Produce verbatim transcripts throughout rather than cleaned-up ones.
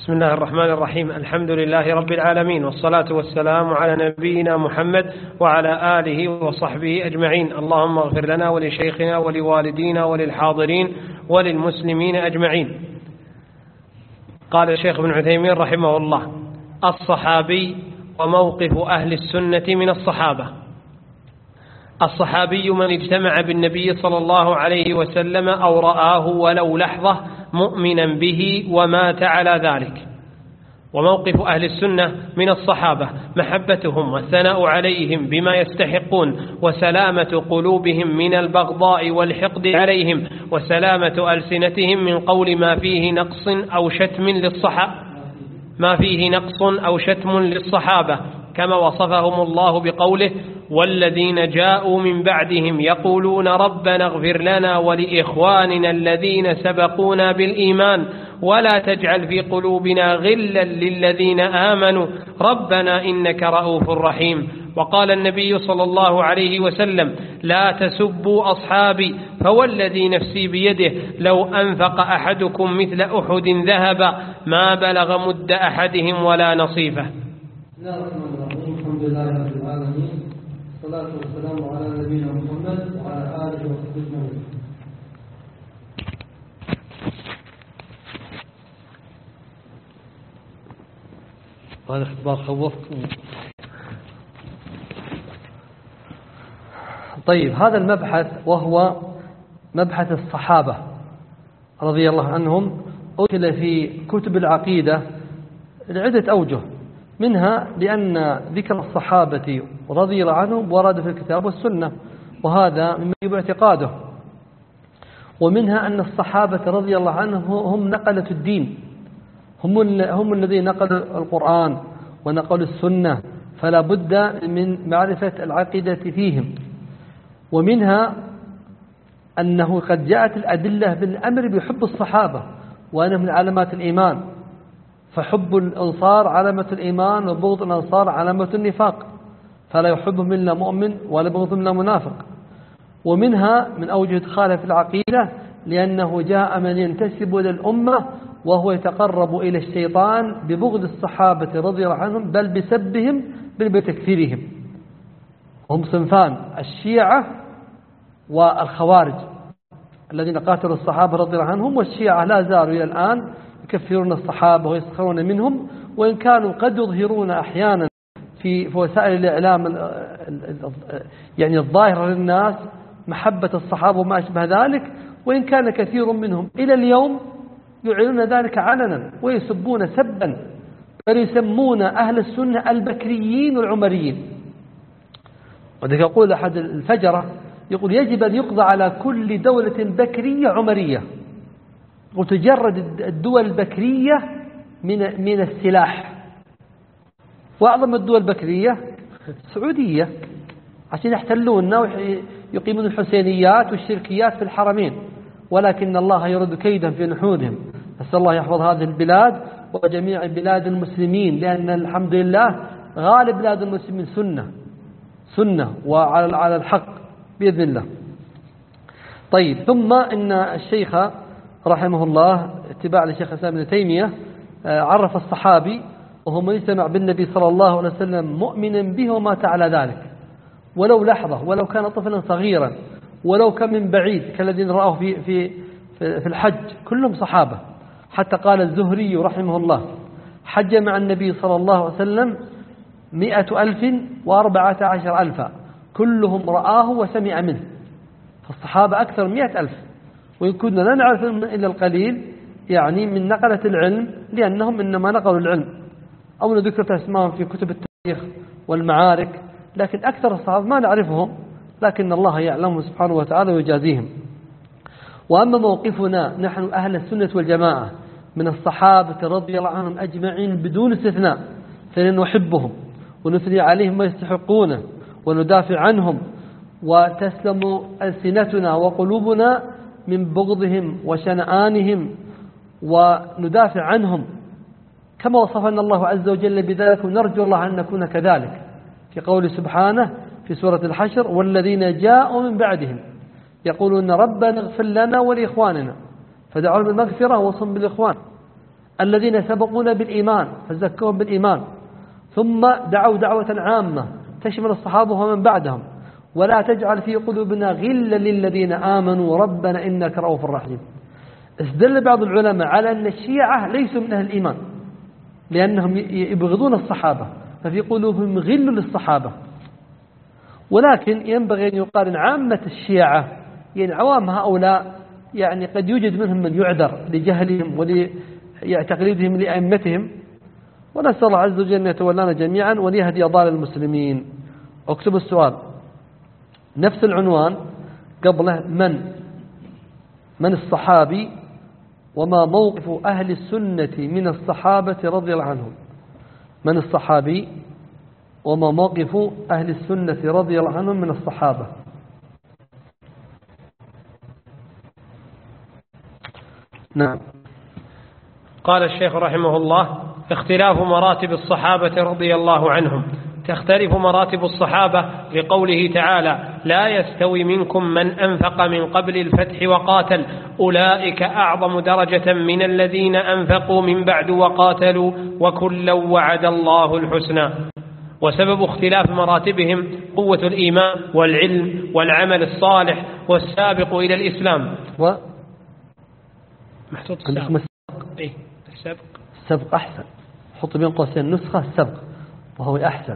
بسم الله الرحمن الرحيم. الحمد لله رب العالمين، والصلاة والسلام على نبينا محمد وعلى آله وصحبه أجمعين. اللهم اغفر لنا ولشيخنا ولوالدينا وللحاضرين وللمسلمين أجمعين. قال الشيخ ابن عثيمين رحمه الله: الصحابي وموقف أهل السنة من الصحابة. الصحابي من اجتمع بالنبي صلى الله عليه وسلم أو رآه ولو لحظة مؤمنا به ومات على ذلك. وموقف أهل السنة من الصحابة محبتهم والثناء عليهم بما يستحقون، وسلامة قلوبهم من البغضاء والحقد عليهم، وسلامة ألسنتهم من قول ما فيه نقص أو شتم للصحابة ما فيه نقص أو شتم للصحابة، كما وصفهم الله بقوله: والذين جاءوا من بعدهم يقولون ربنا اغفر لنا ولإخواننا الذين سبقونا بالإيمان ولا تجعل في قلوبنا غلا للذين آمنوا ربنا إنك رؤوف رحيم. وقال النبي صلى الله عليه وسلم: لا تسبوا أصحابي فوالذي نفسي بيده لو أنفق أحدكم مثل أحد ذهبا ما بلغ مد أحدهم ولا نصيفه. الحمد لله رب العالمين، والصلاة والسلام على نبينا محمد وعلى آله وصحبه أجمعين. هذا اختبار خوفكم. طيب، هذا المبحث وهو مبحث الصحابة رضي الله عنهم أدخل في كتب العقيدة لعدة أوجه، منها لأن ذكر الصحابة رضي الله عنهم ورد في الكتاب والسنة، وهذا مما يجب اعتقاده. ومنها أن الصحابة رضي الله عنهم هم نقلة الدين، هم هم الذين نقلوا القرآن ونقلوا السنة، فلا بد من معرفة العقيدة فيهم. ومنها أنه قد جاءت الأدلة بالأمر بحب الصحابة، وأنه من علامات الإيمان، فحب الأنصار علامة الإيمان وبغض الأنصار علامة النفاق، فلا يحبهم إلا مؤمن ولا يبغضهم إلا منافق. ومنها من أوجه إدخاله في العقيدة لأنه جاء من ينتسب إلى الأمة وهو يتقرب إلى الشيطان ببغض الصحابة رضي الله عنهم، بل بسبهم بل بتكفيرهم. هم صنفان: الشيعة والخوارج الذين قاتلوا الصحابة رضي الله عنهم، والشيعة لا زالوا إلى الآن يكفرون الصحابة ويسخرون منهم، وإن كانوا قد يظهرون أحيانا في وسائل الإعلام يعني الظاهرة للناس محبة الصحابة وما أشبه ذلك، وإن كان كثير منهم إلى اليوم يعلنون ذلك علنا ويسبون سبا، بل يسمون أهل السنة البكريين والعمريين. وذلك يقول أحد الفجرة يقول: يجب أن يقضى على كل دولة بكرية عمرية، وتجرد الدول البكرية من من السلاح. وأعظم الدول البكرية السعودية، عشان يحتلوننا ويقيمون الحسينيات والشركيات في الحرمين، ولكن الله يرد كيدا في نحورهم. نسأل الله يحفظ هذه البلاد وجميع بلاد المسلمين، لأن الحمد لله غالب بلاد المسلمين سنة سنة وعلى على الحق بإذن الله. طيب، ثم إن الشيخ رحمه الله اتباع لشيخ الإسلام ابن تيمية عرف الصحابي وهو من اجتمع بالنبي صلى الله عليه وسلم مؤمنا به ومات على ذلك ولو لحظة، ولو كان طفلا صغيرا، ولو كان من بعيد كالذين رأوه في في في الحج، كلهم صحابة. حتى قال الزهري رحمه الله: حج مع النبي صلى الله عليه وسلم مئة ألف وأربعة عشر ألفا كلهم رآه وسمع منه. فالصحابة أكثر من مئة ألف، وإن كنا لا نعرف إلا القليل يعني من نقلة العلم، لأنهم إنما نقلوا العلم أو ذكرت اسمائهم في كتب التاريخ والمعارك، لكن أكثر الصحابة ما نعرفهم، لكن الله يعلمهم سبحانه وتعالى ويجازيهم. وأما موقفنا نحن أهل السنة والجماعة من الصحابة رضي الله عنهم أجمعين بدون استثناء، فنحبهم ونثني عليهم ما يستحقونه وندافع عنهم، وتسلم ألسنتنا وقلوبنا من بغضهم وشنآنهم، وندافع عنهم كما وصفنا الله عز وجل بذلك، ونرجو الله أن نكون كذلك في قوله سبحانه في سورة الحشر: والذين جاءوا من بعدهم يقولون ربنا اغفر لنا ولإخواننا، فدعوا بالمغفرة وصم بالإخوان. الذين سبقونا بالإيمان فزكوهم بالإيمان، ثم دعوا دعوة عامة تشمل الصحابة ومن بعدهم، ولا تجعل في قلوبنا غلا للذين آمنوا ربنا إنك رؤوف رحيم. استدل بعض العلماء على أن الشيعة ليسوا من أهل الإيمان لأنهم يبغضون الصحابة ففي قلوبهم غل للصحابة، ولكن ينبغي أن يقارن عامة الشيعة يعني عوام هؤلاء يعني قد يوجد منهم من يعذر لجهلهم ولتقليدهم لأئمتهم، ونسأل الله عز وجل أن يتولانا جميعا وليهدي ضال المسلمين. اكتب السؤال نفس العنوان قبله من من الصحابي وما موقف أهل السنة من الصحابة رضي الله عنهم. من الصحابي وما موقف أهل السنة رضي الله عنهم من الصحابة. نعم. قال الشيخ رحمه الله: اختلاف مراتب الصحابة رضي الله عنهم. تختلف مراتب الصحابة لقوله تعالى: لا يستوي منكم من أنفق من قبل الفتح وقاتل أولئك أعظم درجة من الذين أنفقوا من بعد وقاتلوا وكلا وعد الله الحسنى. وسبب اختلاف مراتبهم قوة الإيمان والعلم والعمل الصالح والسابق إلى الإسلام. و محطوط السابق. إيه السابق. السابق أحسن، حط بين قوسين نسخة السابق وهو أحسن.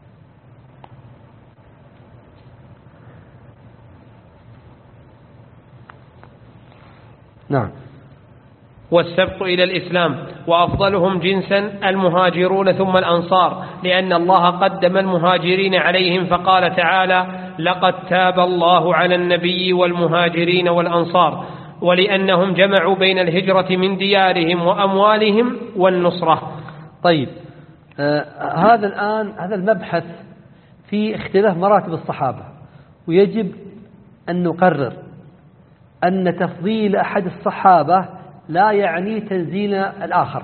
نعم. والسبق إلى الإسلام، وأفضلهم جنسا المهاجرون ثم الأنصار، لأن الله قدم المهاجرين عليهم فقال تعالى: لقد تاب الله على النبي والمهاجرين والأنصار، ولأنهم جمعوا بين الهجرة من ديارهم وأموالهم والنصرة. طيب آه هذا الآن هذا المبحث في اختلاف مراتب الصحابة، ويجب أن نقرر أن تفضيل أحد الصحابة لا يعني تنزيل الآخر.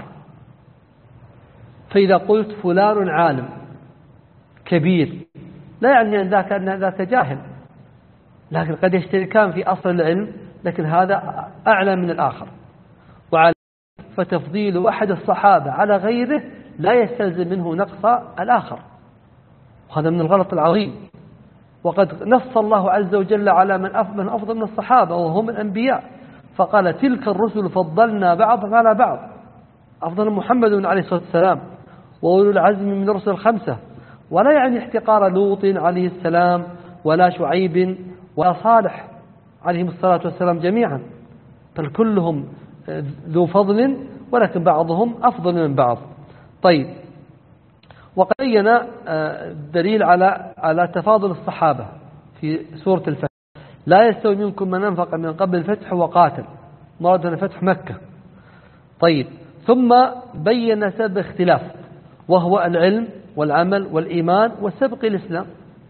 فإذا قلت فلان عالم كبير لا يعني أن ذاك أن ذاك جاهل، لكن قد يشتركان في أصل العلم، لكن هذا أعلى من الآخر. وعلى فتفضيل أحد الصحابة على غيره لا يستلزم منه نقص الآخر، وهذا من الغلط العظيم. وقد نص الله عز وجل على من أفضل من الصحابة وهم الأنبياء، فقال: تلك الرسل فضلنا بعضهم على بعض. أفضل محمد عليه الصلاة والسلام وأولو العزم من الرسل الخمسة، ولا يعني احتقار لوط عليه السلام ولا شعيب ولا صالح عليهم الصلاة والسلام جميعا، بل كلهم ذو فضل ولكن بعضهم أفضل من بعض. طيب، وقد بين دليل على على تفاضل الصحابة في سورة الفتح: لا يستوي منكم من أنفق من قبل الفتح وقاتل، مراد فتح مكة. طيب، ثم بين سبب اختلاف وهو العلم والعمل والإيمان والسبق الإسلام،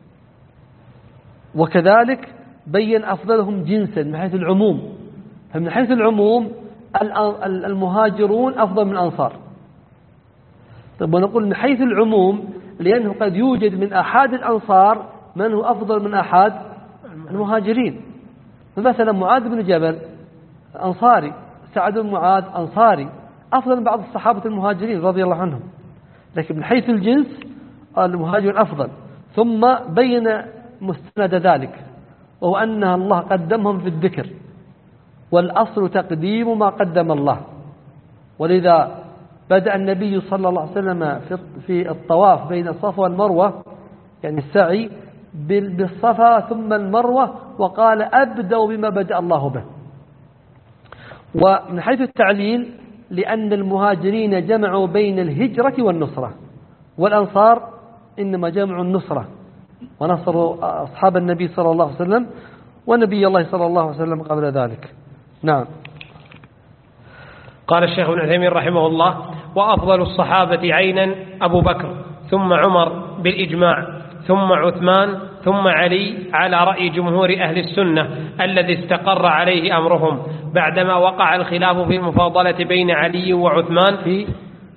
وكذلك بين أفضلهم جنسا من حيث العموم. فمن حيث العموم المهاجرون أفضل من الأنصار. طيب، ونقول من حيث العموم لأنه قد يوجد من أحد الأنصار من هو أفضل من أحد المهاجرين. مثلا معاذ بن جبل أنصاري، سعد بن معاذ أنصاري، أفضل من بعض الصحابة المهاجرين رضي الله عنهم، لكن من حيث الجنس المهاجر أفضل. ثم بين مستند ذلك وهو أن الله قدمهم في الذكر، والأصل تقديم ما قدم الله. ولذا بدأ النبي صلى الله عليه وسلم في الطواف بين الصفا والمروة، يعني السعي بالصفا ثم المروة، وقال: أبدأ بما بدأ الله به. ومن حيث التعليل لأن المهاجرين جمعوا بين الهجرة والنصرة، والأنصار إنما جمعوا النصرة ونصروا أصحاب النبي صلى الله عليه وسلم ونبي الله صلى الله عليه وسلم قبل ذلك. نعم. قال الشيخ ابن عثيمين رحمه الله: وأفضل الصحابة عينا أبو بكر، ثم عمر بالإجماع، ثم عثمان، ثم علي على رأي جمهور أهل السنة الذي استقر عليه أمرهم، بعدما وقع الخلاف في المفاضلة بين علي وعثمان في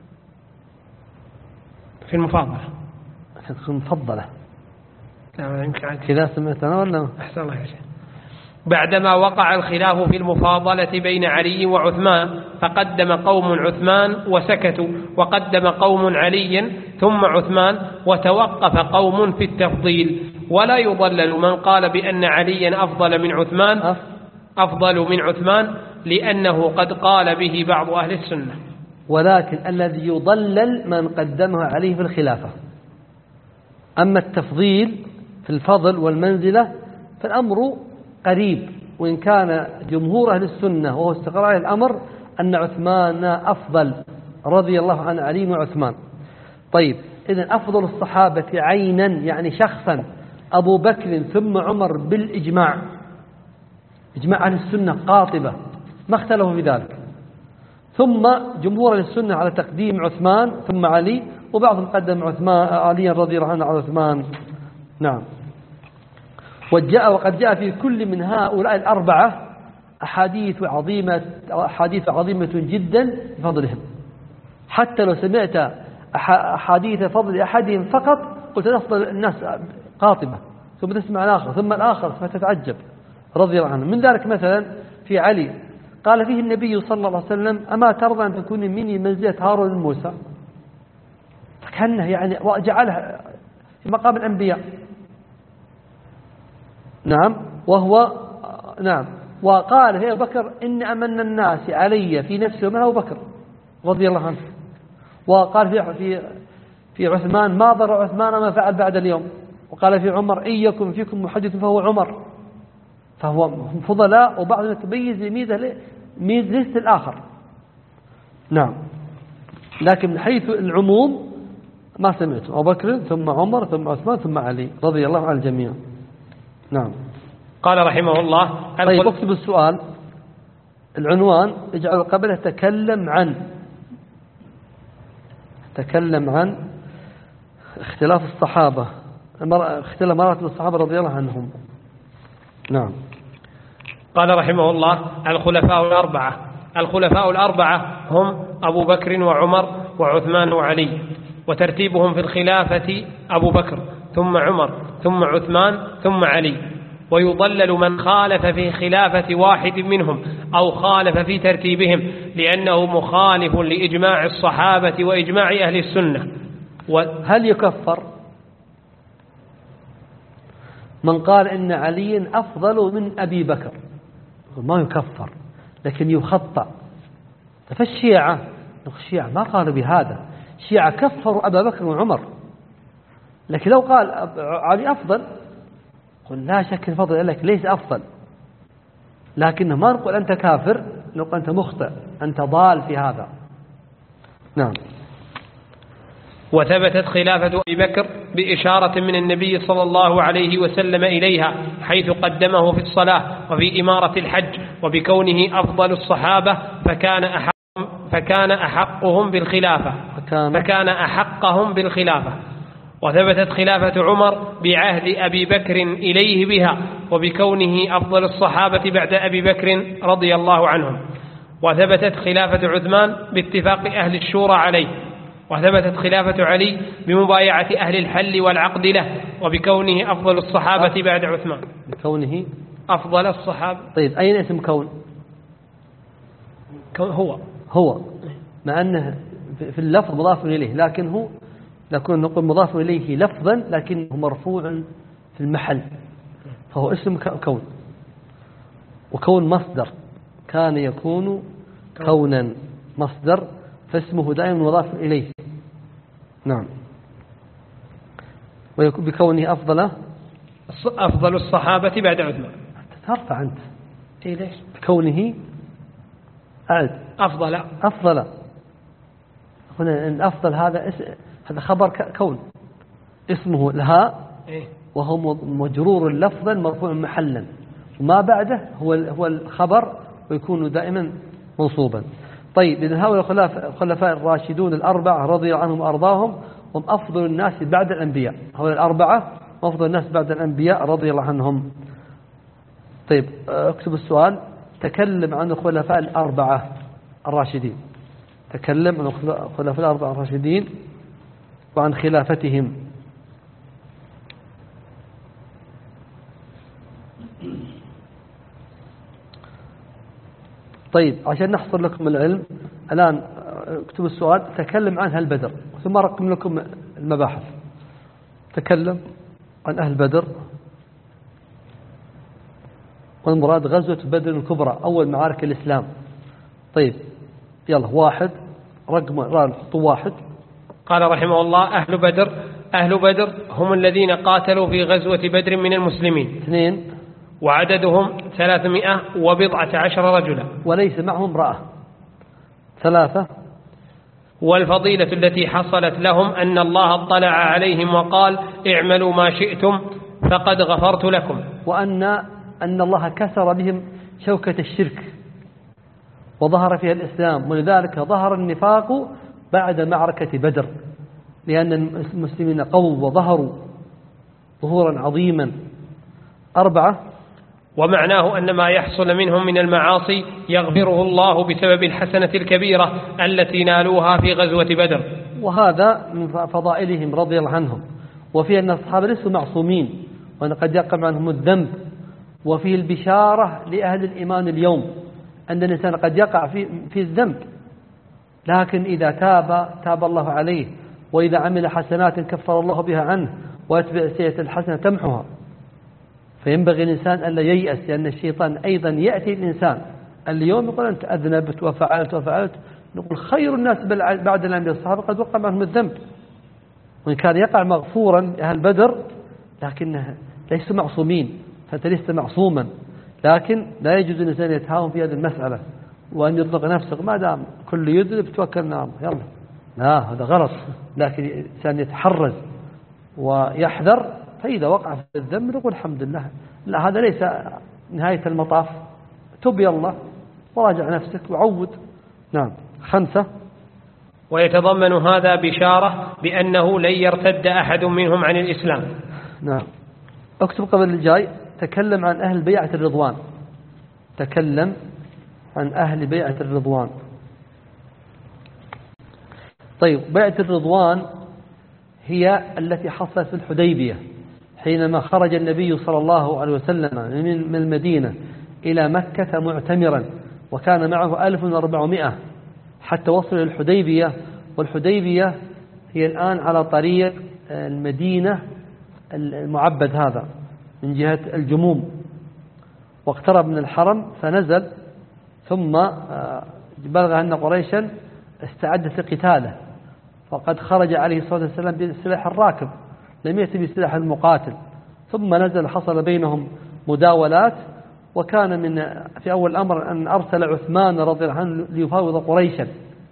في المفاضلة في المفضلة. لا يمكن كذا سمعت أنا ولا أحسن الله يا شيخ. بعدما وقع الخلاف في المفاضلة بين علي وعثمان، فقدم قوم عثمان وسكتوا، وقدم قوم عليا ثم عثمان، وتوقف قوم في التفضيل. ولا يضلل من قال بأن عليا أفضل من عثمان أفضل من عثمان لأنه قد قال به بعض أهل السنة. ولكن الذي يضلل من قدمه عليه في الخلافة. أما التفضيل في الفضل والمنزلة فالأمر قريب، وإن كان جمهور أهل السنة وهو استقرار الأمر أن عثمان أفضل رضي الله عن علي وعثمان. طيب، إذن أفضل الصحابة عينا يعني شخصا أبو بكر ثم عمر بالإجماع، إجماع أهل السنة قاطبة ما اختلفوا في ذلك. ثم جمهور أهل السنة على تقديم عثمان ثم علي، وبعضهم قدم عثمان علي رضي الله عنه على عثمان. نعم. وجاء وقد جاء في كل من هؤلاء الأربعة أحاديث عظيمة أحاديث عظيمة جدا بفضلهم. حتى لو سمعت أحاديث فضل أحدهم فقط قلت أفضل الناس قاطبة، ثم تسمع الآخر ثم الآخر فتتعجب رضي الله عنه. من ذلك مثلا في علي قال فيه النبي صلى الله عليه وسلم: أما ترضى أن تكون مني منزلة هارون موسى؟ فكأنه يعني وجعلها في مقام الأنبياء. نعم. وهو نعم. وقال في أبو بكر: إن أمن الناس علي في نفسي ومن أبو بكر رضي الله عنه. وقال في في في عثمان: ما ضر عثمان ما فعل بعد اليوم. وقال في عمر: إن يكن فيكم محدث فهو عمر. فهو فضلاء وبعضهم يتميز بميزة ميزة الآخر. نعم. لكن من حيث العموم ما سمعت أبو بكر ثم عمر ثم عثمان ثم علي رضي الله عن الجميع. نعم. قال رحمه الله: طيب، اكتب السؤال العنوان اجعل قبله تكلم عن تكلم عن اختلاف الصحابة، اختلاف مراتب الصحابة رضي الله عنهم. نعم. قال رحمه الله: الخلفاء الأربعة. الخلفاء الأربعة هم أبو بكر وعمر وعثمان وعلي، وترتيبهم في الخلافة أبو بكر ثم عمر ثم عثمان ثم علي. ويضلل من خالف في خلافة واحد منهم أو خالف في ترتيبهم، لأنه مخالف لإجماع الصحابة وإجماع أهل السنة. هل يكفر من قال إن علي أفضل من أبي بكر؟ ما يكفر، لكن يخطأ. فالشيعة الشيعة ما قالوا بهذا، الشيعة كفروا أبا بكر وعمر. لكن لو قال علي أفضل قل لا شك الفضل لك ليس أفضل، لكنه ما نقول أنت كافر، نقول أنت مخطئ، أنت ضال في هذا. نعم. وثبتت خلافة أبي بكر بإشارة من النبي صلى الله عليه وسلم إليها، حيث قدمه في الصلاة وفي إمارة الحج، وبكونه أفضل الصحابة فكان أحق فكان أحقهم بالخلافة فكان, فكان أحقهم بالخلافة. وثبتت خلافة عمر بعهد أبي بكر إليه بها، وبكونه أفضل الصحابة بعد أبي بكر رضي الله عنهم. وثبتت خلافة عثمان باتفاق أهل الشورى عليه. وثبتت خلافة علي بمبايعة أهل الحل والعقد له، وبكونه أفضل الصحابة بعد عثمان. بكونه أفضل الصحابة. طيب، أين اسم كون؟ كون هو هو مع أنه في اللفظ مضاف إليه، لكن هو لكن نقول مضاف إليه لفظا لكنه مرفوع في المحل، فهو اسم كون. وكون مصدر، كان يكون كونا مصدر، فاسمه دائما مضاف إليه. نعم. ويكون بكونه أفضل أفضل الصحابة بعد عثمان. ترفع أنت إيه ليش؟ بكونه أعد أفضل أفضل هنا الأفضل هذا اس... هذا خبر كون، اسمه لها إيه؟ وهو مجرور لفظا مرفوع محلا، وما بعده هو هو الخبر ويكون دائما منصوبا. طيب، إذن هؤلاء الخلفاء الراشدون الأربعة رضي الله عنهم وأرضاهم هم أفضل الناس بعد الأنبياء. هؤلاء الأربعة أفضل الناس بعد الأنبياء رضي الله عنهم. طيب، اكتب السؤال: تكلم عن الخلفاء الأربعة الراشدين. تكلم عن الخلفاء الأربعة الراشدين وعن خلافتهم. طيب عشان نحصر لكم العلم الآن اكتبوا السؤال تكلم عن أهل بدر ثم أرقم لكم المباحث. تكلم عن أهل بدر والمراد غزوة بدر الكبرى أول معارك الإسلام. طيب يلا واحد رقم حطوا واحد. قال رحمه الله أهل بدر أهل بدر هم الذين قاتلوا في غزوة بدر من المسلمين. اثنين وعددهم ثلاثمائة وبضعة عشر رجلا وليس معهم امرأة. ثلاثة والفضيلة التي حصلت لهم أن الله اطلع عليهم وقال اعملوا ما شئتم فقد غفرت لكم. وأن أن الله كسر بهم شوكة الشرك وظهر فيها الإسلام ولذلك ظهر النفاق بعد معركة بدر لأن المسلمين قووا وظهروا ظهورا عظيما. أربعة ومعناه أن ما يحصل منهم من المعاصي يغفره الله بسبب الحسنة الكبيرة التي نالوها في غزوة بدر. وهذا من فضائلهم رضي الله عنهم وفي أن الصحابة ليسوا معصومين وأن قد يقع عنهم الذنب وفيه البشارة لأهل الإيمان اليوم أن الإنسان قد يقع في, في الذنب لكن إذا تاب تاب الله عليه وإذا عمل حسنات كفر الله بها عنه ويتبع سيئة الحسنة تمحها. فينبغي الإنسان ألا ييأس لأن الشيطان أيضا يأتي الإنسان اليوم يقول أنت أذنبت وفعلت وفعلت نقول خير الناس بعد الأنبياء الصحابة قد وقع معهم الذنب وإن كان يقع مغفورا أهل بدر لكنه ليسوا معصومين فأنت لست معصوما لكن لا يجوز الإنسان يتهاون في هذه المسألة وأن يطلق نفسه ما دام كل يذنب توكل نار يلا لا هذا غلط. لكن الإنسان يتحرز ويحذر فإذا وقع في الذنب نقول الحمد لله لا هذا ليس نهاية المطاف تب يلا وراجع نفسك وعود. نعم. خمسة ويتضمن هذا بشارة بأنه لن يرتد أحد منهم عن الإسلام. نعم. اكتب قبل الجاي تكلم عن أهل بيعة الرضوان. تكلم عن أهل بيعة الرضوان. طيب بيعة الرضوان هي التي حصلت في الحديبية حينما خرج النبي صلى الله عليه وسلم من المدينة إلى مكة معتمرا وكان معه ألف وأربعمائة حتى وصل إلى الحديبية والحديبية هي الآن على طريق المدينة المعبد هذا من جهة الجموم واقترب من الحرم فنزل ثم بلغ أن قريشا استعدت لقتاله فقد خرج عليه الصلاة والسلام بسلاح الراكب لم يأتي بسلاح المقاتل ثم نزل حصل بينهم مداولات وكان من في أول الأمر أن أرسل عثمان رضي الله عنه ليفاوض قريشا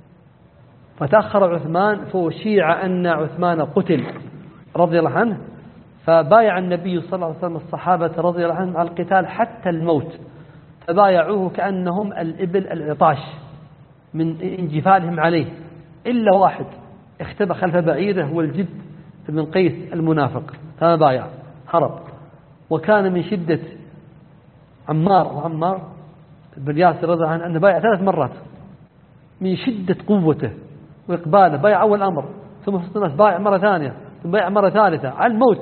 فتأخر عثمان فشيع أن عثمان قتل رضي الله عنه فبايع النبي صلى الله عليه وسلم الصحابة رضي الله عنهم على القتال حتى الموت فبايعوه كأنهم الإبل العطاش من انجفالهم عليه إلا واحد اختبى خلف بعيره هو الجد بن قيس المنافق فما بايع هرب وكان من شدة عمار وعمار بن ياسر رضي الله عنه أنه بايع ثلاث مرات من شدة قوته وإقباله بايع أول أمر ثم في الناس بايع مرة ثانية ثم بايع مرة ثالثة على الموت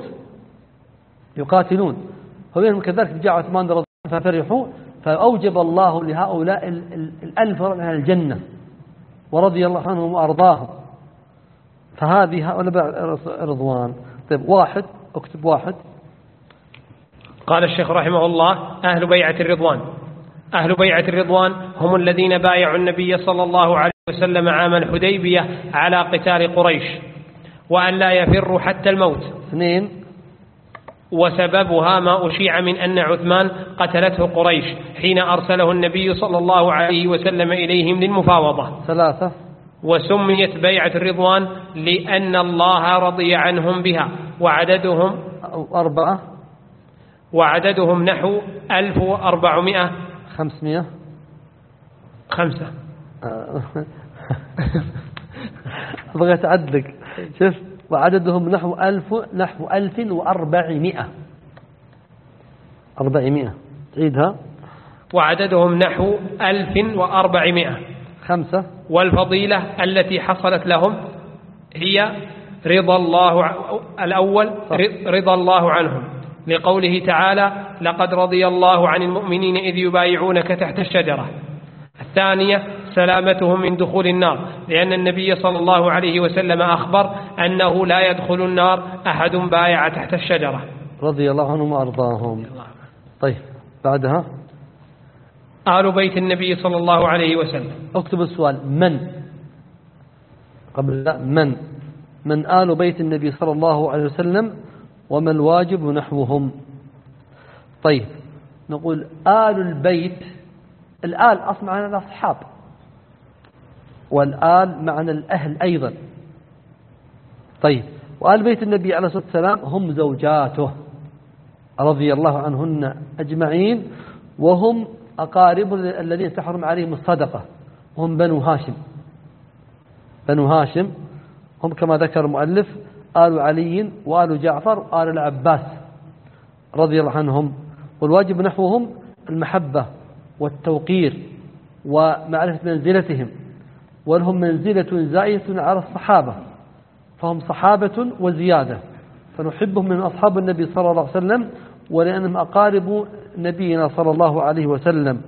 يقاتلون فبينهم كذلك جاء عثمان رضي الله عنه ففرحوا فأوجب الله لهؤلاء الألف من الجنة ورضي الله عنهم وأرضاهم فهذه هؤلاء رضوان. طيب واحد اكتب واحد. قال الشيخ رحمه الله أهل بيعة الرضوان أهل بيعة الرضوان هم الذين بايعوا النبي صلى الله عليه وسلم عام الحديبية على قتال قريش وأن لا يفروا حتى الموت. اثنين وسببها ما أشيع من أن عثمان قتلته قريش حين أرسله النبي صلى الله عليه وسلم إليهم للمفاوضة. ثلاثة وسميت بيعة الرضوان لأن الله رضي عنهم بها وعددهم أربعة وعددهم نحو ألف وأربعمائة خمسمائة خمسة بغيت أعدلك شوف وعددهم نحو ألف نحو ألف وأربعمائة أربعمائة تعيدها. وعددهم نحو ألف وأربعمائة خمسة. والفضيلة التي حصلت لهم هي رضا الله الأول رضا الله عنهم لقوله تعالى لقد رضي الله عن المؤمنين إذ يبايعونك تحت الشجرة الثانية سلامتهم من دخول النار، لأن النبي صلى الله عليه وسلم أخبر أنه لا يدخل النار أحد بايع تحت الشجرة رضي الله عنهم وأرضاهم. طيب بعدها آل بيت النبي صلى الله عليه وسلم. اكتب السؤال من قبل لا من من آل بيت النبي صلى الله عليه وسلم وما الواجب نحوهم. طيب نقول آل البيت، الآل أصل معنى الأصحاب، والآل معنى الأهل أيضا. طيب وآل بيت النبي عليه الصلاة والسلام هم زوجاته رضي الله عنهن أجمعين، وهم أقارب الذين تحرم عليهم الصدقة، هم بنو هاشم. بنو هاشم هم كما ذكر المؤلف آل علي وآل جعفر وآل العباس رضي الله عنهم. والواجب نحوهم المحبة والتوقير ومعرفة منزلتهم، ولهم منزلة زائدة على الصحابة، فهم صحابة وزيادة، فنحبهم من أصحاب النبي صلى الله عليه وسلم ولأنهم أقارب نبينا صلى الله عليه وسلم.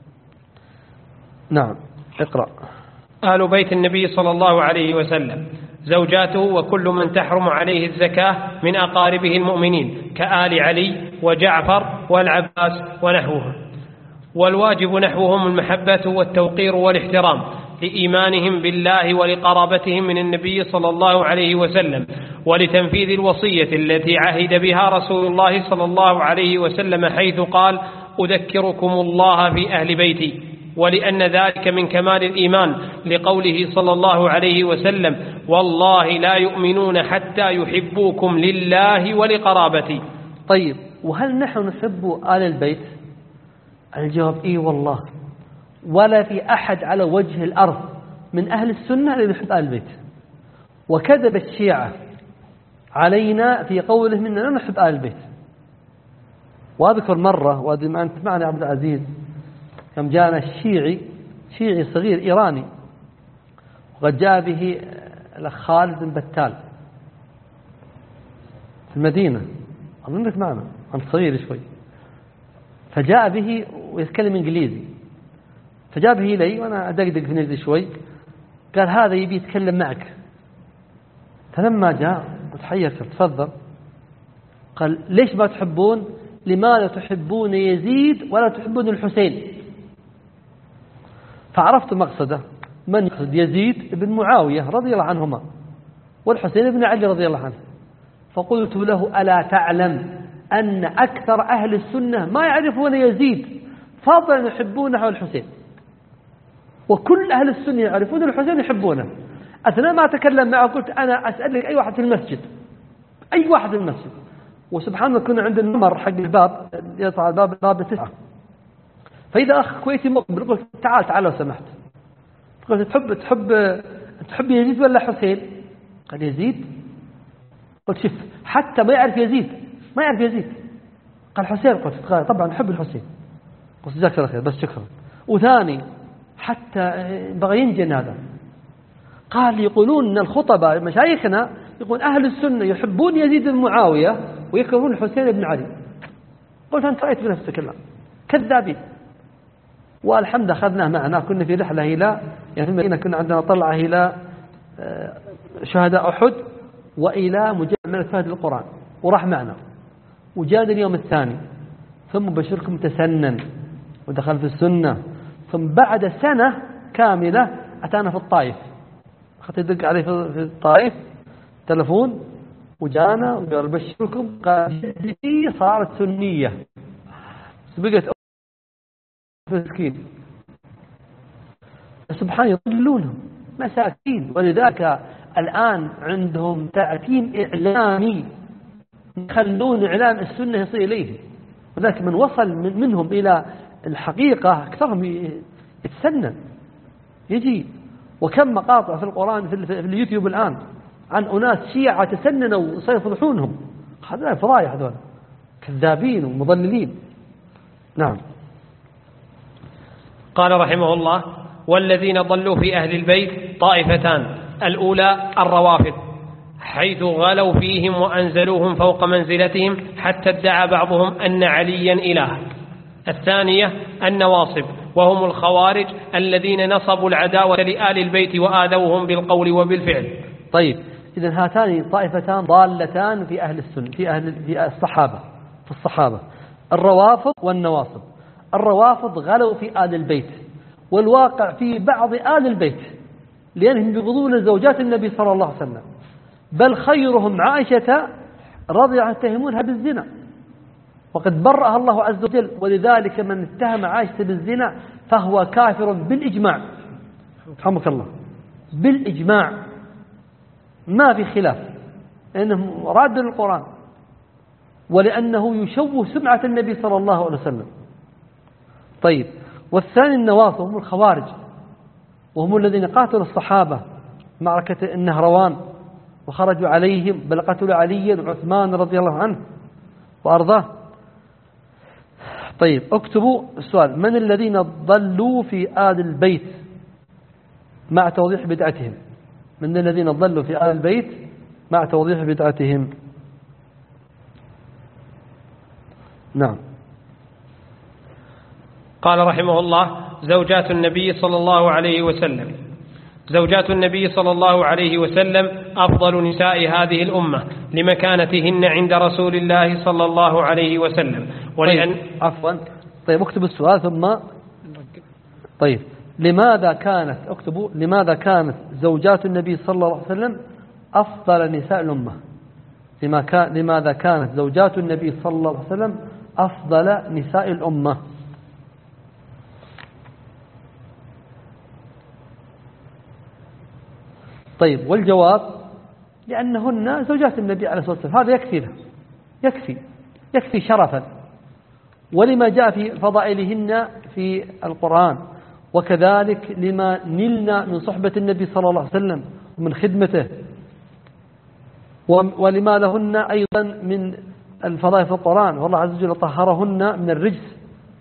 نعم اقرأ. آل بيت النبي صلى الله عليه وسلم زوجاته وكل من تحرم عليه الزكاة من أقاربه المؤمنين كآل علي وجعفر والعباس ونحوهم. والواجب نحوهم المحبة والتوقير والاحترام لإيمانهم بالله ولقرابتهم من النبي صلى الله عليه وسلم، ولتنفيذ الوصية التي عهد بها رسول الله صلى الله عليه وسلم حيث قال: أذكركم الله في أهل بيتي، ولأن ذلك من كمال الإيمان لقوله صلى الله عليه وسلم: والله لا يؤمنون حتى يحبوكم لله ولقرابتي. طيب وهل نحن نحب آل البيت؟ الجواب إيه والله، ولا في أحد على وجه الأرض من أهل السنة اللي يحب آل البيت. وكذب الشيعة علينا في قولهم إننا لا نحب آل البيت. وأذكر مرة وأدري ما أنت معنا عبد العزيز، كم جاءنا الشيعي شيعي صغير إيراني، وقد جاء به الأخ خالد بن بتال في المدينة، أظنك معنا أنت صغير شوي، فجاء به ويتكلم إنجليزي، فجاء به إلي وأنا أدقدق في نجدي شوي، قال هذا يبي يتكلم معك. فلما جاء وتحيرت تفضل، قال ليش ما تحبون، لماذا تحبون يزيد ولا تحبون الحسين؟ فعرفت مقصده، من يقصد يزيد بن معاوية رضي الله عنهما والحسين بن علي رضي الله عنه. فقلت له ألا تعلم أن أكثر أهل السنة ما يعرفون يزيد فضلا يحبونه الحسين، وكل أهل السنة يعرفون الحسين يحبونه. أثناء ما أتكلم معه قلت أنا أسألك أي واحد في المسجد، أي واحد في المسجد، وسبحان الله كنا عند النمر حق الباب يطلع الباب الباب تسعة، فإذا أخ كويتي مقبل قلت تعال تعال لو سمحت، قلت تحب تحب تحب يزيد ولا حسين؟ قال يزيد. قلت شوف حتى ما يعرف يزيد، ما يعرف يزيد. قال حسين. قلت طبعا أحب الحسين. قلت جزاك الله خير بس شكرا. وثاني حتى بغى ينجن هذا، قال يقولون أن الخطباء مشايخنا يقول أهل السنة يحبون يزيد بن معاوية ويكرهون الحسين بن علي. قلت أنت رأيت بنفسك الآن كذابين. والحمد أخذناه معنا، كنا في رحلة إلى يعني في المدينة، كنا عندنا طلعة إلى شهداء أحد وإلى مجمع فهد القرآن، وراح معنا وجاء اليوم الثاني، ثم بشركم تسنن ودخل في السنة، ثم بعد سنة كاملة أتانا في الطائف، أخذت يدق عليه في الطائف تلفون وجانا وقال بشركم، قال جدتي صارت سنية سبقت مسكين. سبحان يضلونهم مساكين. ولذلك الآن عندهم تعتيم إعلامي يخلون إعلام السنة يصل إليه، ولكن من وصل من منهم إلى الحقيقة أكثرهم يتسنن يجي. وكم مقاطع في القرآن في اليوتيوب الآن عن أناس شيعة تسننوا وسيفضحونهم، هذول فضايح، هذول كذابين ومضللين. نعم. قال رحمه الله: والذين ضلوا في أهل البيت طائفتان، الأولى الروافض حيث غلوا فيهم وأنزلوهم فوق منزلتهم حتى ادعى بعضهم أن عليا إله. الثانية النواصب وهم الخوارج الذين نصبوا العداوة لآل البيت وآذوهم بالقول وبالفعل. طيب، إذن هاتان طائفتان ضالتان في أهل السنة، في أهل في الصحابة في الصحابة الروافض والنواصب. الروافض غلوا في آل البيت، والواقع في بعض آل البيت لأنهم يبغضون زوجات النبي صلى الله عليه وسلم، بل خيرهم عائشة رضي عنها يتهمونها بالزنا، وقد برأها الله عز وجل. ولذلك من اتهم عائشة بالزنا فهو كافر بالإجماع، رحمك الله، بالإجماع ما في خلاف، لأنه راد للقرآن، ولأنه يشوه سمعة النبي صلى الله عليه وسلم. طيب، والثاني النواصب هم الخوارج، وهم الذين قاتلوا الصحابة معركة النهروان وخرجوا عليهم، بل قتلوا عليا وعثمان رضي الله عنه وأرضاه. طيب، اكتبوا السؤال: من الذين ضلوا في آل البيت مع توضيح بدعتهم؟ من الذين ضلوا في آل البيت مع توضيح بدعتهم؟ نعم. قال رحمه الله: زوجات النبي صلى الله عليه وسلم. زوجات النبي صلى الله عليه وسلم أفضل نساء هذه الأمة لمكانتهن عند رسول الله صلى الله عليه وسلم. ولأن طيب، عفوا طيب اكتب السؤال ثم. طيب، لماذا كانت اكتبوا لماذا كانت زوجات النبي صلى الله عليه وسلم أفضل نساء الأمة؟ لما كان لماذا كانت زوجات النبي صلى الله عليه وسلم أفضل نساء الأمة؟ طيب، والجواب: لأنهن زوجات النبي عليه الصلاة والسلام، هذا يكفي له، يكفي يكفي شرفا، ولما جاء في فضائلهن في القرآن، وكذلك لما نلنا من صحبة النبي صلى الله عليه وسلم ومن خدمته، ولما لهن أيضا من الفضائل في القرآن، والله عز وجل طهرهن من الرجس.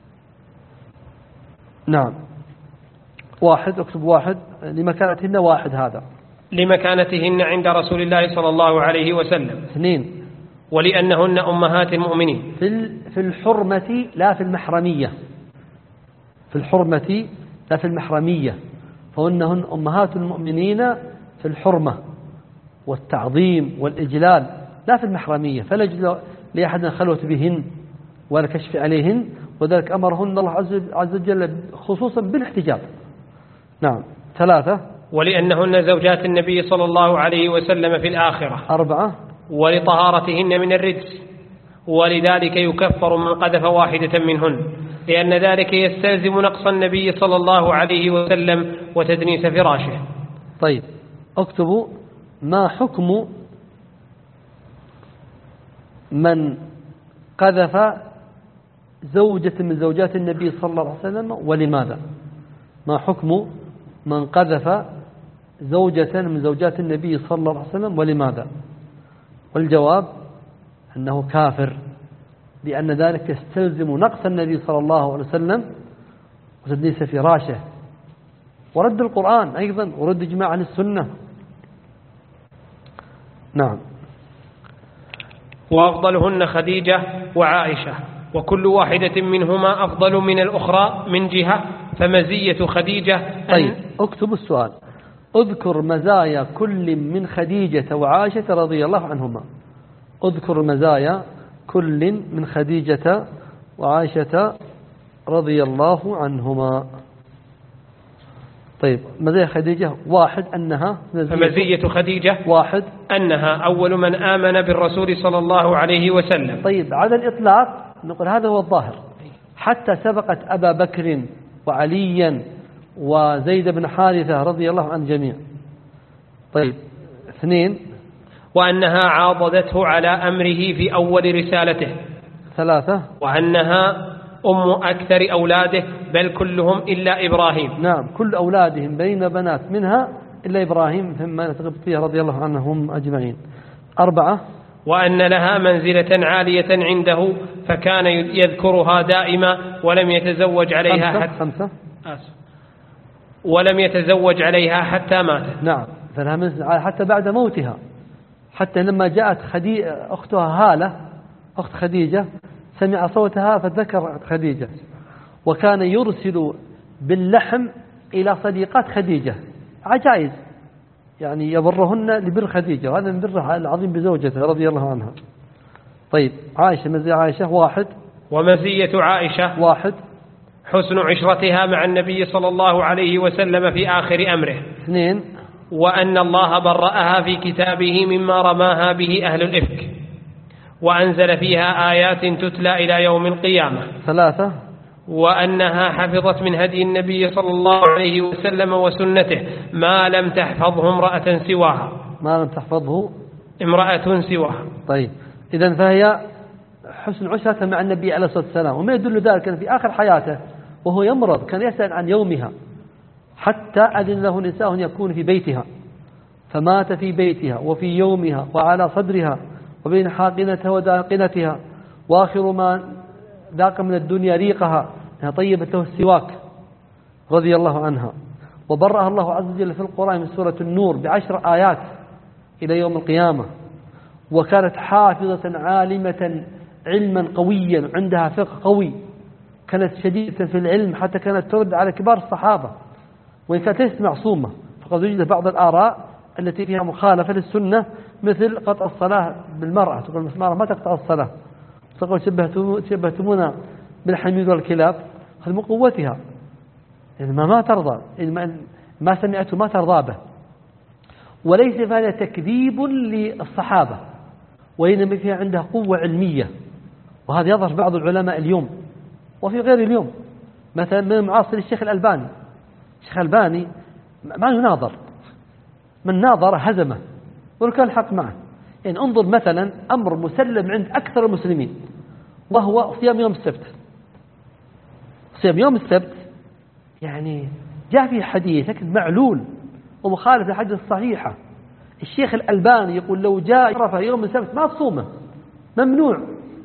نعم. واحد، اكتب واحد، لمكانتهن واحد، هذا لمكانتهن عند رسول الله صلى الله عليه وسلم. اثنين، ولأنهن أمهات المؤمنين. في الحرمة لا في المحرمية، في الحرمة لا في المحرمية، فهنهن أمهات المؤمنين في الحرمة والتعظيم والإجلال، لا في المحرمية، فلا يجوز لأحد خلوة بهن ولا كشف عليهن، وذلك أمرهن الله عز وجل خصوصا بالاحتجاب. نعم. ثلاثة، ولأنهن زوجات النبي صلى الله عليه وسلم في الآخرة. أربعة، ولطهارتهن من الرجس، ولذلك يكفر من قذف واحدة منهن، لأن ذلك يستلزم نقص النبي صلى الله عليه وسلم وتدنيس فراشه. طيب، اكتبوا: ما حكم من قذف زوجة من زوجات النبي صلى الله عليه وسلم ولماذا؟ ما حكم من قذف زوجة من زوجات النبي صلى الله عليه وسلم ولماذا؟ والجواب أنه كافر، لأن ذلك يستلزم نقص النبي صلى الله عليه وسلم وتدنيس فراشه، ورد القرآن أيضا، ورد إجماع عن السنة. نعم. وأفضلهن خديجة وعائشة، وكل واحدة منهما أفضل من الأخرى من جهة، فمزية خديجة. طيب، اكتب السؤال: اذكر مزايا كل من خديجة وعائشة رضي الله عنهما. اذكر مزايا كل من خديجة وعائشة رضي الله عنهما. طيب، مزايا خديجة: واحد، أنها فمزية خديجة واحد أنها أول من آمن بالرسول صلى الله عليه وسلم. طيب، على الإطلاق نقول هذا هو الظاهر، حتى سبقت أبا بكر وعليا وزيد بن حارثة رضي الله عن الجميع. طيب، اثنين، وأنها عاضدته على أمره في أول رسالته. ثلاثة، وأنها أم أكثر أولاده، بل كلهم إلا إبراهيم. نعم، كل أولادهم بين بنات منها إلا إبراهيم ثم القبطية رضي الله عنهم أجمعين. أربعة، وأن لها منزلة عالية عنده، فكان يذكرها دائما ولم يتزوج عليها خمسة. حتى خمسة. آسف. ولم يتزوج عليها حتى ماتت. نعم، فلها منزلة حتى بعد موتها، حتى لما جاءت خديجة أختها هالة أخت خديجة سمع صوتها فذكر خديجة، وكان يرسل باللحم إلى صديقات خديجة، عجائز يعني يبرهن لبر خديجة، وهذا من برها العظيم بزوجته رضي الله عنها. طيب عائشة، مزية عائشة واحد. ومزية عائشة واحد حسن عشرتها مع النبي صلى الله عليه وسلم في آخر أمره. اثنين وأن الله برأها في كتابه مما رماها به أهل الإفك، وأنزل فيها آيات تتلى إلى يوم القيامة. ثلاثة وأنها حفظت من هدي النبي صلى الله عليه وسلم وسنته ما لم تحفظه امرأة سواها. ما لم تحفظه امرأة سواها. طيب إذن فهي حسن عشرة مع النبي عليه الصلاة والسلام. وما يدل ذلك أن في آخر حياته وهو يمرض كان يسأل عن يومها، حتى أذن له نساء يكون في بيتها، فمات في بيتها وفي يومها وعلى صدرها وبين حاقنتها وداقنتها، وآخر ما ذاق من الدنيا ريقها أنها طيبت له السواك رضي الله عنها. وبرأها الله عز وجل في القرآن من سورة النور بعشر آيات إلى يوم القيامة. وكانت حافظة عالمة علما قويا، عندها فقه قوي، كانت شديدة في العلم حتى كانت ترد على كبار الصحابة، وإن كانت ليست معصومة، فقد وجد بعض الآراء التي فيها مخالفة للسنة، مثل قطع الصلاة بالمرأة، تقول المرأة ما تقطع الصلاة، تقول شبهتمونا بالحمير والكلاب، هذا من قوتها، يعني ما, ما ترضى، ما سمعته ما ترضى به. وليس هذا تكذيب للصحابة، وإنما فيها عندها قوة علمية، وهذا يظهر بعض العلماء اليوم وفي غير اليوم. مثلا من معاصر الشيخ الألباني، الشيخ الألباني ما يناظر، من ناظر هزمه ولو كان الحق معه. يعني انظر مثلا أمر مسلم عند أكثر المسلمين، وهو صيام يوم السبت. صيام يوم السبت يعني جاء فيه حديث لكن معلول ومخالف للحديث الصحيحة. الشيخ الألباني يقول لو جاء عرفة يوم السبت ما تصومه، ممنوع،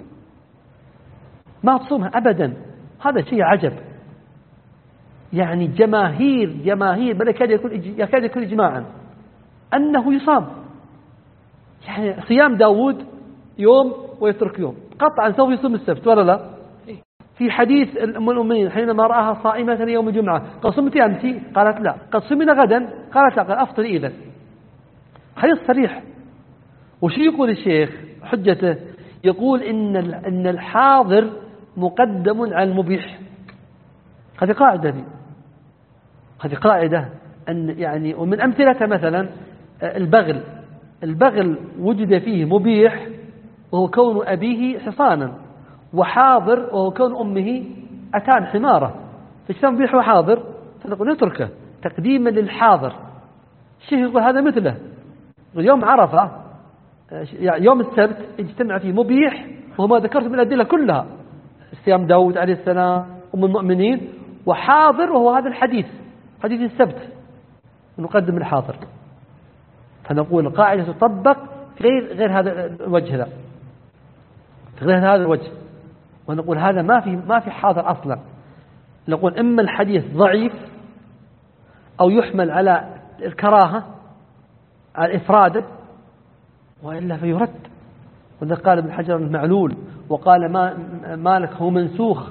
ما تصومها أبدا. هذا شيء عجب، يعني جماهير جماهير بل يكاد يكون يكاد يكون إجماعا أنه يصام. يعني صيام داود يوم ويترك يوم، قطعا سوف يصوم السبت ولا لا؟ في حديث أم المؤمنين حينما رآها صائمة يوم الجمعة قال صمت أمس؟ قالت لا. قد صمنا غدا؟ قالت لا. قال أفطر إذن. حديث صريح. وش يقول الشيخ حجته؟ يقول إن إن الحاضر مقدم على المبيح. هذه قاعدة دي. هذه قاعدة أن يعني ومن أمثلة مثلا البغل. البغل وجد فيه مبيح وهو كون أبيه حصانا، وحاضر وهو كون أمه أتان حمارة، فالشيء مبيح وحاضر فنقول نتركه تقديما للحاضر. الشيخ يقول هذا مثله يوم عرفة يوم السبت اجتمع فيه مبيح وهو ما ذكرت من الأدلة كلها، صيام داود عليه السلام أم المؤمنين، وحاضر وهو هذا الحديث حديث السبت نقدم الحاضر. فنقول القاعدة تطبق في غير غير هذا الوجه ذا، في غير هذا الوجه، ونقول هذا ما في ما في حاضر أصلا. نقول إما الحديث ضعيف أو يحمل على الكراهة على إفراده، وإلا فيرد. وذا قال ابن حجر المعلول، وقال ما مالك هو منسوخ،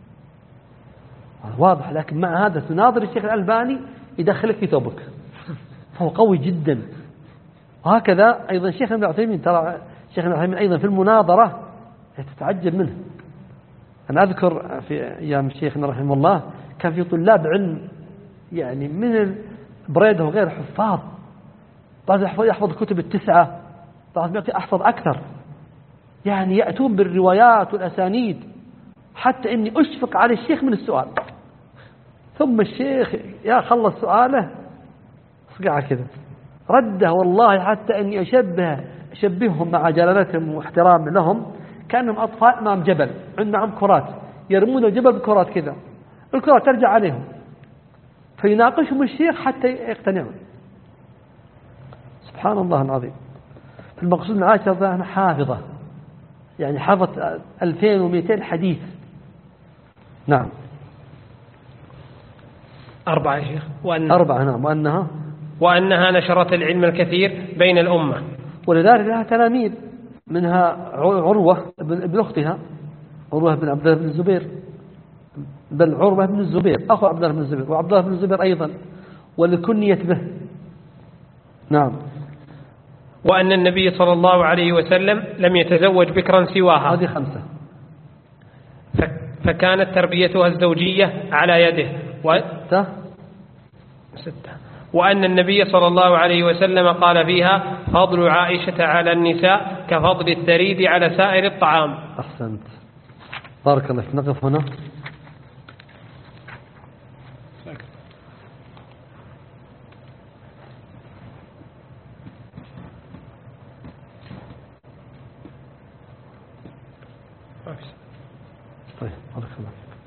واضح. لكن مع هذا تناظر الشيخ الألباني يدخلك في ثوبك، فهو قوي جدا. وهكذا أيضا الشيخ ابن عثيمين، ترى الشيخ ابن عثيمين أيضا في المناظرة تتعجب منه. أنا أذكر في أيام الشيخنا رحمه الله كان في طلاب علم يعني من البريدة وغير حفاظ، بعض يحفظ كتب التسعة، بعض يحفظ أكثر، يعني يأتون بالروايات والأسانيد حتى إني أشفق على الشيخ من السؤال. ثم الشيخ يا خلص سؤاله صقع كذا رده، والله حتى أني أشبه أشبههم مع جلالتهم واحترام لهم كأنهم أطفال أمام جبل عندهم كرات يرمون الجبل بكرات كذا، الكرات ترجع عليهم، فيناقشهم الشيخ حتى يقتنعون. سبحان الله العظيم. المقصود من عائشة أنها حافظة، يعني حفظت ألفين ومئتين حديث. نعم. أربعة يا شيخ. وأن أربعة. نعم. وأنها وأنها نشرت العلم الكثير بين الأمة، ولذلك لها تلاميذ، منها عروة ابن أختها، عروة بن عبد الله بن الزبير بل عروة بن الزبير أخو عبد الله بن الزبير، وعبد الله بن الزبير أيضا ولكنية به. نعم. وأن النبي صلى الله عليه وسلم لم يتزوج بكرا سواها. هذه خمسة. فكانت تربيتها الزوجية على يده. و... ستة. ستة. وأن النبي صلى الله عليه وسلم قال فيها: فضل عائشة على النساء كفضل الثريد على سائر الطعام. أحسنت، بارك الله فيك. نقف هنا. طيب بارك الله.